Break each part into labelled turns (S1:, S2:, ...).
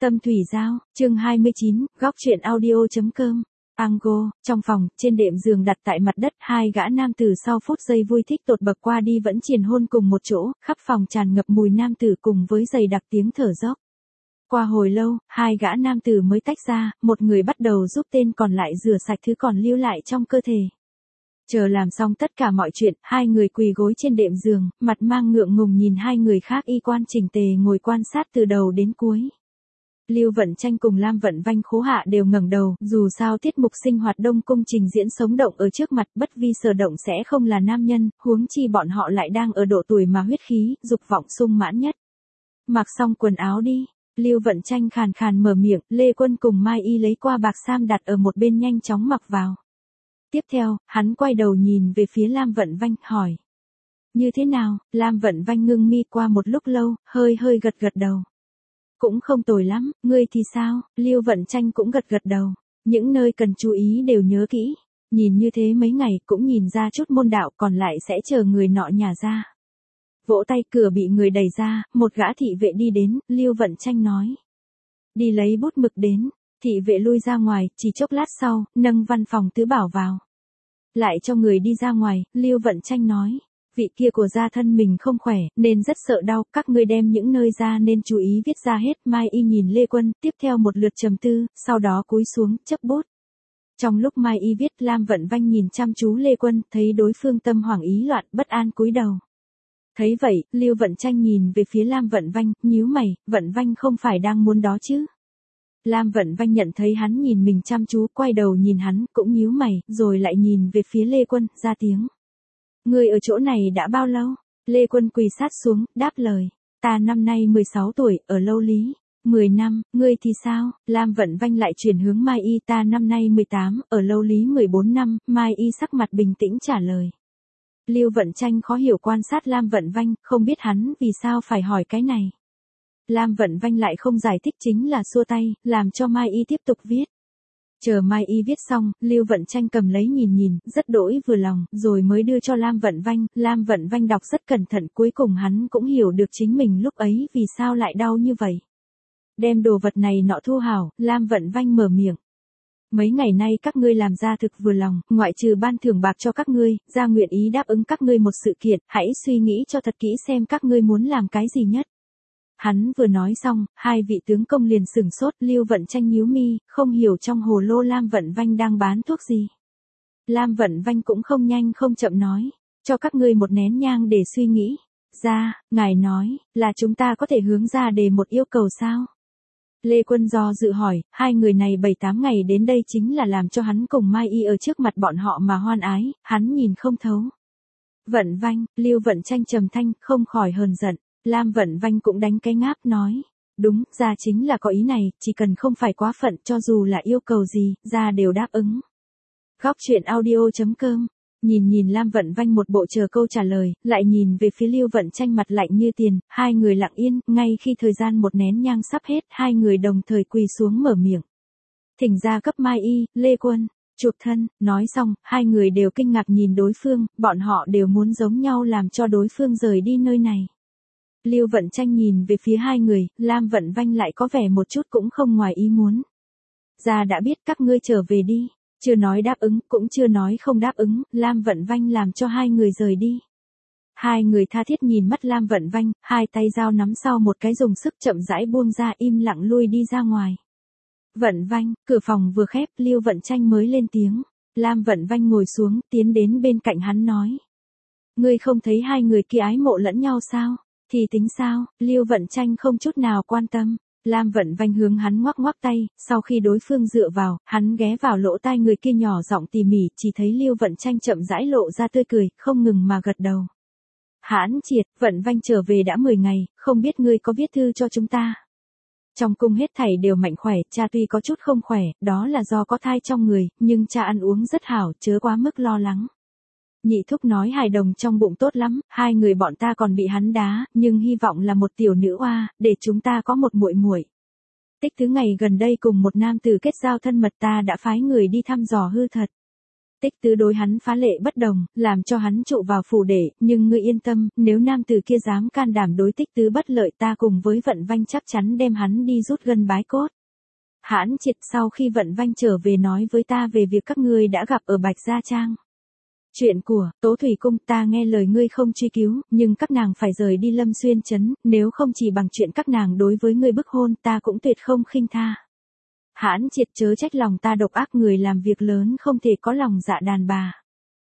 S1: Tâm Thủy Giao, chương 29, góc truyện audio.com. Ango, trong phòng, trên đệm giường đặt tại mặt đất, hai gã nam tử sau phút giây vui thích tột bậc qua đi vẫn triền hôn cùng một chỗ, khắp phòng tràn ngập mùi nam tử cùng với dày đặc tiếng thở dốc. Qua hồi lâu, hai gã nam tử mới tách ra, một người bắt đầu giúp tên còn lại rửa sạch thứ còn lưu lại trong cơ thể. Chờ làm xong tất cả mọi chuyện, hai người quỳ gối trên đệm giường, mặt mang ngượng ngùng nhìn hai người khác y quan chỉnh tề ngồi quan sát từ đầu đến cuối. Lưu Vận Tranh cùng Lam Vận Vanh Khố Hạ đều ngẩng đầu, dù sao tiết mục sinh hoạt Đông Cung trình diễn sống động ở trước mặt, bất vi sở động sẽ không là nam nhân, huống chi bọn họ lại đang ở độ tuổi mà huyết khí, dục vọng sung mãn nhất. Mặc xong quần áo đi, Lưu Vận Tranh khàn khàn mở miệng, Lê Quân cùng Mai Y lấy qua bạc sam đặt ở một bên nhanh chóng mặc vào. Tiếp theo, hắn quay đầu nhìn về phía Lam Vận Vanh, hỏi. Như thế nào? Lam Vận Vanh ngưng mi qua một lúc lâu, hơi gật đầu. Cũng không tồi lắm, ngươi thì sao? Lưu Vận Tranh cũng gật đầu. Những nơi cần chú ý đều nhớ kỹ. Nhìn như thế mấy ngày cũng nhìn ra chút môn đạo, còn lại sẽ chờ người nọ nhả ra. Vỗ tay, cửa bị người đẩy ra, một gã thị vệ đi đến, Lưu Vận Tranh nói. Đi lấy bút mực đến. Thị vệ lui ra ngoài, chỉ chốc lát sau, nâng văn phòng tứ bảo vào. Lại cho người đi ra ngoài, Lưu Vận Tranh nói. Vị kia của gia thân mình không khỏe, nên rất sợ đau, các ngươi đem những nơi ra nên chú ý viết ra hết. Mai Y nhìn Lê Quân, tiếp theo một lượt trầm tư, sau đó cúi xuống, chấp bút. Trong lúc Mai Y viết, Lam Vận Vanh nhìn chăm chú Lê Quân, thấy đối phương tâm hoảng ý loạn, bất an cúi đầu. Thấy vậy, Lưu Vận Tranh nhìn về phía Lam Vận Vanh, nhíu mày, Vận Vanh không phải đang muốn đó chứ? Lam Vận Vanh nhận thấy hắn nhìn mình chăm chú, quay đầu nhìn hắn, cũng nhíu mày, rồi lại nhìn về phía Lê Quân, ra tiếng. Ngươi ở chỗ này đã bao lâu? Lê Quân quỳ sát xuống, đáp lời. Ta năm nay 16 tuổi, ở Lâu Lý. 10 năm, ngươi thì sao? Lam Vận Vanh lại chuyển hướng Mai Y, ta năm nay 18, ở Lâu Lý 14 năm, Mai Y sắc mặt bình tĩnh trả lời. Lưu Vận Tranh khó hiểu quan sát Lam Vận Vanh, không biết hắn vì sao phải hỏi cái này. Lam Vận Vanh lại không giải thích, chính là xua tay, làm cho Mai Y tiếp tục viết. Chờ Mai Y viết xong, Lưu Vận Tranh cầm lấy nhìn, rất đỗi vừa lòng, rồi mới đưa cho Lam Vận Vanh. Lam Vận Vanh đọc rất cẩn thận, cuối cùng hắn cũng hiểu được chính mình lúc ấy vì sao lại đau như vậy. Đem đồ vật này nọ thu hảo, Lam Vận Vanh mở miệng. Mấy ngày nay các ngươi làm ra thực vừa lòng, ngoại trừ ban thưởng bạc cho các ngươi, gia nguyện ý đáp ứng các ngươi một sự kiện, hãy suy nghĩ cho thật kỹ xem các ngươi muốn làm cái gì nhất. Hắn vừa nói xong, hai vị tướng công liền sửng sốt, Lưu Vận Tranh nhíu mi, không hiểu trong hồ lô Lam Vận Vanh đang bán thuốc gì. Lam Vận Vanh cũng không nhanh không chậm nói, cho các ngươi một nén nhang để suy nghĩ. Ra, ngài nói, là chúng ta có thể hướng ra đề một yêu cầu sao? Lê Quân do dự hỏi, hai người này 7-8 ngày đến đây chính là làm cho hắn cùng Mai Y ở trước mặt bọn họ mà hoan ái, hắn nhìn không thấu. Vận Vanh, Lưu Vận Tranh trầm thanh, không khỏi hờn giận. Lam Vận Vanh cũng đánh cái ngáp nói, đúng, gia chính là có ý này, chỉ cần không phải quá phận, cho dù là yêu cầu gì, gia đều đáp ứng. Góc truyện audio.com. Nhìn Lam Vận Vanh một bộ chờ câu trả lời, lại nhìn về phía Lưu Vận Tranh mặt lạnh như tiền, hai người lặng yên, ngay khi thời gian một nén nhang sắp hết, hai người đồng thời quỳ xuống mở miệng. Thỉnh gia cấp Mai Y, Lê Quân, chuộc thân. Nói xong, hai người đều kinh ngạc nhìn đối phương, bọn họ đều muốn giống nhau làm cho đối phương rời đi nơi này. Lưu Vận Tranh nhìn về phía hai người, Lam Vận Vanh lại có vẻ một chút cũng không ngoài ý muốn. Gia đã biết, các ngươi trở về đi. Chưa nói đáp ứng, cũng chưa nói không đáp ứng, Lam Vận Vanh làm cho hai người rời đi. Hai người tha thiết nhìn mắt Lam Vận Vanh, hai tay dao nắm sau một cái dùng sức chậm rãi buông ra, im lặng lui đi ra ngoài. Vận Vanh, cửa phòng vừa khép, Lưu Vận Tranh mới lên tiếng. Lam Vận Vanh ngồi xuống, tiến đến bên cạnh hắn nói. Ngươi không thấy hai người kia ái mộ lẫn nhau sao? Thì tính sao? Lưu Vận Tranh không chút nào quan tâm. Lam Vận Vanh hướng hắn ngoắc ngoắc tay, sau khi đối phương dựa vào, hắn ghé vào lỗ tai người kia nhỏ giọng tỉ mỉ, chỉ thấy Lưu Vận Tranh chậm rãi lộ ra tươi cười, không ngừng mà gật đầu. Hãn Triệt, Vận Vanh trở về đã 10 ngày, không biết ngươi có viết thư cho chúng ta. Trong cung hết thảy đều mạnh khỏe, cha tuy có chút không khỏe, đó là do có thai trong người, nhưng cha ăn uống rất hảo, chớ quá mức lo lắng. Nhị thúc nói hài đồng trong bụng tốt lắm, hai người bọn ta còn bị hắn đá, nhưng hy vọng là một tiểu nữ oa, để chúng ta có một muội muội. Tích thứ ngày gần đây cùng một nam tử kết giao thân mật, ta đã phái người đi thăm dò hư thật. Tích Tứ đối hắn phá lệ bất đồng, làm cho hắn trụ vào phủ để, nhưng ngươi yên tâm, nếu nam tử kia dám can đảm đối Tích Tứ bất lợi ta cùng với Vận Vanh chắc chắn đem hắn đi rút gân bái cốt. Hãn Triệt sau khi Vận Vanh trở về nói với ta về việc các ngươi đã gặp ở Bạch Gia Trang. Chuyện của Tố Thủy Cung ta nghe lời ngươi không truy cứu, nhưng các nàng phải rời đi Lâm Xuyên Trấn, nếu không chỉ bằng chuyện các nàng đối với ngươi bức hôn ta cũng tuyệt không khinh tha. Hãn Triệt chớ trách lòng ta độc ác, người làm việc lớn không thể có lòng dạ đàn bà.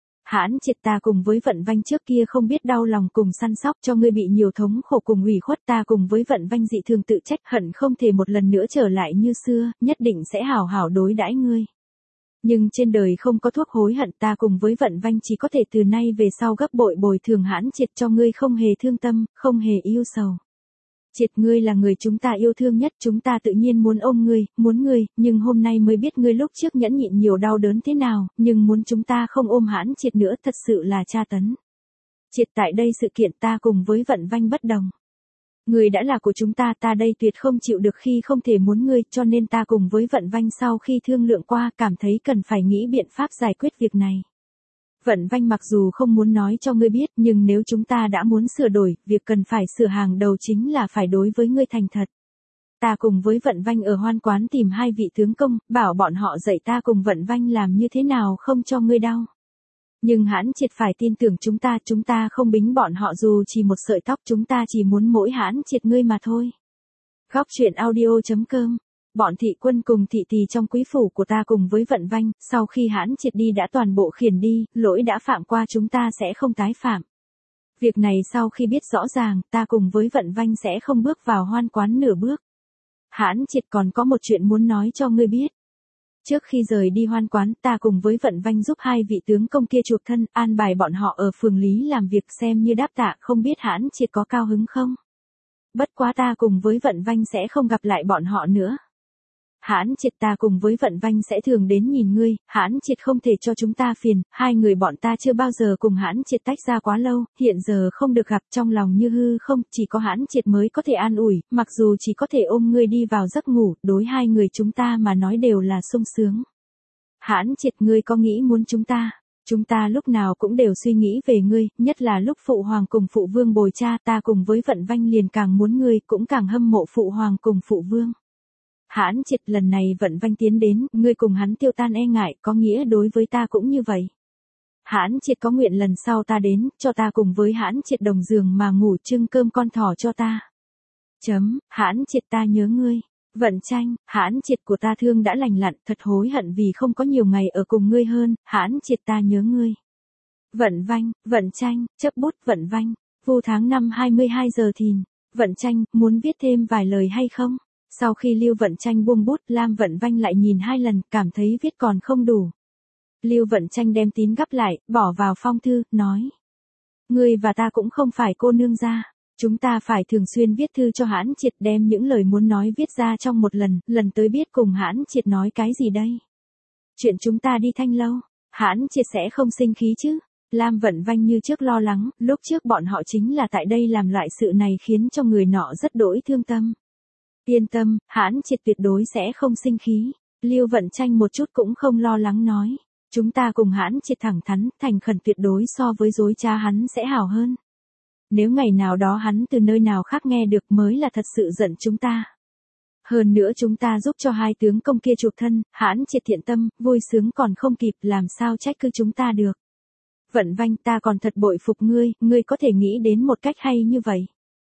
S1: Hãn Triệt ta cùng với Vận Vanh trước kia không biết đau lòng cùng săn sóc cho ngươi bị nhiều thống khổ cùng ủy khuất, ta cùng với Vận Vanh dị thường tự trách, hận không thể một lần nữa trở lại như xưa, nhất định sẽ hảo hảo đối đãi ngươi. Nhưng trên đời không có thuốc hối hận, ta cùng với Vận Vanh chỉ có thể từ nay về sau gấp bội bồi thường Hãn Triệt cho ngươi, không hề thương tâm, không hề yêu sầu. Triệt, ngươi là người chúng ta yêu thương nhất, chúng ta tự nhiên muốn ôm ngươi, muốn ngươi, nhưng hôm nay mới biết ngươi lúc trước nhẫn nhịn nhiều đau đớn thế nào, nhưng muốn chúng ta không ôm Hãn Triệt nữa thật sự là tra tấn. Triệt, tại đây sự kiện ta cùng với Vận Vanh bất đồng. Ngươi đã là của chúng ta, ta đây tuyệt không chịu được khi không thể muốn ngươi, cho nên ta cùng với Vận Vanh sau khi thương lượng qua cảm thấy cần phải nghĩ biện pháp giải quyết việc này. Vận Vanh mặc dù không muốn nói cho ngươi biết, nhưng nếu chúng ta đã muốn sửa đổi, việc cần phải sửa hàng đầu chính là phải đối với ngươi thành thật. Ta cùng với Vận Vanh ở Hoan Quán tìm 2 vị tướng công, bảo bọn họ dạy ta cùng Vận Vanh làm như thế nào không cho ngươi đau. Nhưng Hãn Triệt phải tin tưởng chúng ta không bính bọn họ dù chỉ một sợi tóc, chúng ta chỉ muốn mỗi Hãn Triệt ngươi mà thôi. Góc truyện audio.com. Bọn thị quân cùng thị tỳ trong quý phủ của ta cùng với Vận Vanh, sau khi Hãn Triệt đi đã toàn bộ khiển đi, lỗi đã phạm qua chúng ta sẽ không tái phạm. Việc này sau khi biết rõ ràng, ta cùng với Vận Vanh sẽ không bước vào Hoan Quán nửa bước. Hãn Triệt còn có một chuyện muốn nói cho ngươi biết. Trước khi rời đi Hoan Quán, ta cùng với Vận Vanh giúp 2 vị tướng công kia chuộc thân, an bài bọn họ ở phường Lý làm việc xem như đáp tạ, không biết Hãn Triệt có cao hứng không? Bất quá ta cùng với Vận Vanh sẽ không gặp lại bọn họ nữa. Hãn Triệt, ta cùng với Vận Vanh sẽ thường đến nhìn ngươi, Hãn Triệt không thể cho chúng ta phiền, 2 người bọn ta chưa bao giờ cùng Hãn Triệt tách ra quá lâu, hiện giờ không được gặp trong lòng như hư không, chỉ có Hãn Triệt mới có thể an ủi, mặc dù chỉ có thể ôm ngươi đi vào giấc ngủ, đối 2 người chúng ta mà nói đều là sung sướng. Hãn Triệt, ngươi có nghĩ muốn chúng ta lúc nào cũng đều suy nghĩ về ngươi, nhất là lúc phụ hoàng cùng phụ vương bồi cha, ta cùng với Vận Vanh liền càng muốn ngươi, cũng càng hâm mộ phụ hoàng cùng phụ vương. Hãn Triệt, lần này Vận Vanh tiến đến, ngươi cùng hắn tiêu tan e ngại, có nghĩa đối với ta cũng như vậy. Hãn Triệt có nguyện lần sau ta đến, cho ta cùng với Hãn Triệt đồng giường mà ngủ, trưng cơm con thỏ cho ta. Hãn Triệt, ta nhớ ngươi. Vận Tranh, Hãn Triệt của ta thương đã lành lặn, thật hối hận vì không có nhiều ngày ở cùng ngươi hơn, Hãn Triệt ta nhớ ngươi. Vận Vanh, Vận Tranh, chấp bút Vận Vanh, Vu tháng 5 22 giờ thìn. Vận Tranh, muốn viết thêm vài lời hay không? Sau khi Lưu Vận Tranh buông bút, Lam Vận Vanh lại nhìn 2 lần, cảm thấy viết còn không đủ. Lưu Vận Tranh đem tín gấp lại, bỏ vào phong thư, nói. Ngươi và ta cũng không phải cô nương gia. Chúng ta phải thường xuyên viết thư cho Hãn Triệt, đem những lời muốn nói viết ra trong một lần tới biết cùng Hãn Triệt nói cái gì đây. Chuyện chúng ta đi Thanh Lâu, Hãn Triệt sẽ không sinh khí chứ. Lam Vận Vanh như trước lo lắng, lúc trước bọn họ chính là tại đây làm loại sự này khiến cho người nọ rất đỗi thương tâm. Yên tâm, Hãn Triệt tuyệt đối sẽ không sinh khí. Lưu Vận Tranh một chút cũng không lo lắng nói. Chúng ta cùng Hãn Triệt thẳng thắn, thành khẩn tuyệt đối so với dối trá hắn sẽ hảo hơn. Nếu ngày nào đó hắn từ nơi nào khác nghe được mới là thật sự giận chúng ta. Hơn nữa chúng ta giúp cho 2 tướng công kia chuộc thân, Hãn Triệt thiện tâm, vui sướng còn không kịp, làm sao trách cứ chúng ta được. Vận Vanh, ta còn thật bội phục ngươi có thể nghĩ đến một cách hay như vậy.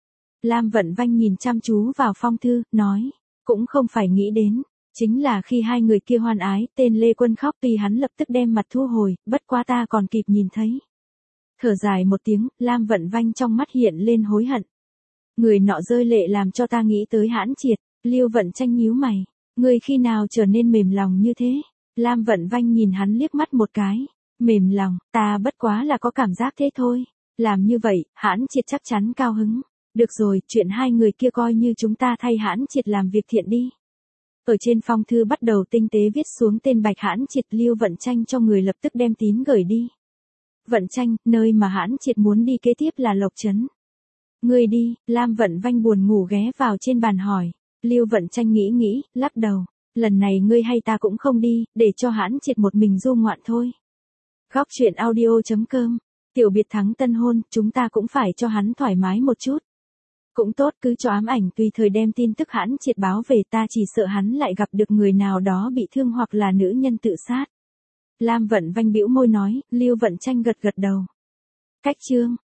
S1: Lam Vận Vanh nhìn chăm chú vào phong thư, nói, cũng không phải nghĩ đến, chính là khi 2 người kia hoan ái, tên Lê Quân khóc tuy hắn lập tức đem mặt thu hồi, bất quá ta còn kịp nhìn thấy. Thở dài một tiếng, Lam Vận Vanh trong mắt hiện lên hối hận. Người nọ rơi lệ làm cho ta nghĩ tới Hãn Triệt. Lưu Vận Tranh nhíu mày, ngươi khi nào trở nên mềm lòng như thế? Lam Vận Vanh nhìn hắn liếc mắt một cái, mềm lòng, ta bất quá là có cảm giác thế thôi. Làm như vậy, Hãn Triệt chắc chắn cao hứng. Được rồi, chuyện 2 người kia coi như chúng ta thay Hãn Triệt làm việc thiện đi. Ở trên phong thư bắt đầu tinh tế viết xuống tên Bạch Hãn Triệt. Lưu Vận Tranh cho người lập tức đem tín gửi đi. Vận Tranh, nơi mà Hãn Triệt muốn đi kế tiếp là Lộc Trấn. Ngươi đi, Lam Vận Vanh buồn ngủ ghé vào trên bàn hỏi. Lưu Vận Tranh nghĩ, lắc đầu. Lần này ngươi hay ta cũng không đi, để cho Hãn Triệt một mình du ngoạn thôi. Góc chuyện audio.com. Tiểu biệt thắng tân hôn, chúng ta cũng phải cho hắn thoải mái một chút. Cũng tốt, cứ cho ám ảnh tùy thời đem tin tức hãn triệt báo về, ta chỉ sợ hắn lại gặp được người nào đó bị thương hoặc là nữ nhân tự sát. Lam Vận Vanh bĩu môi nói, Lưu Vận Tranh gật gật đầu. Cách chương.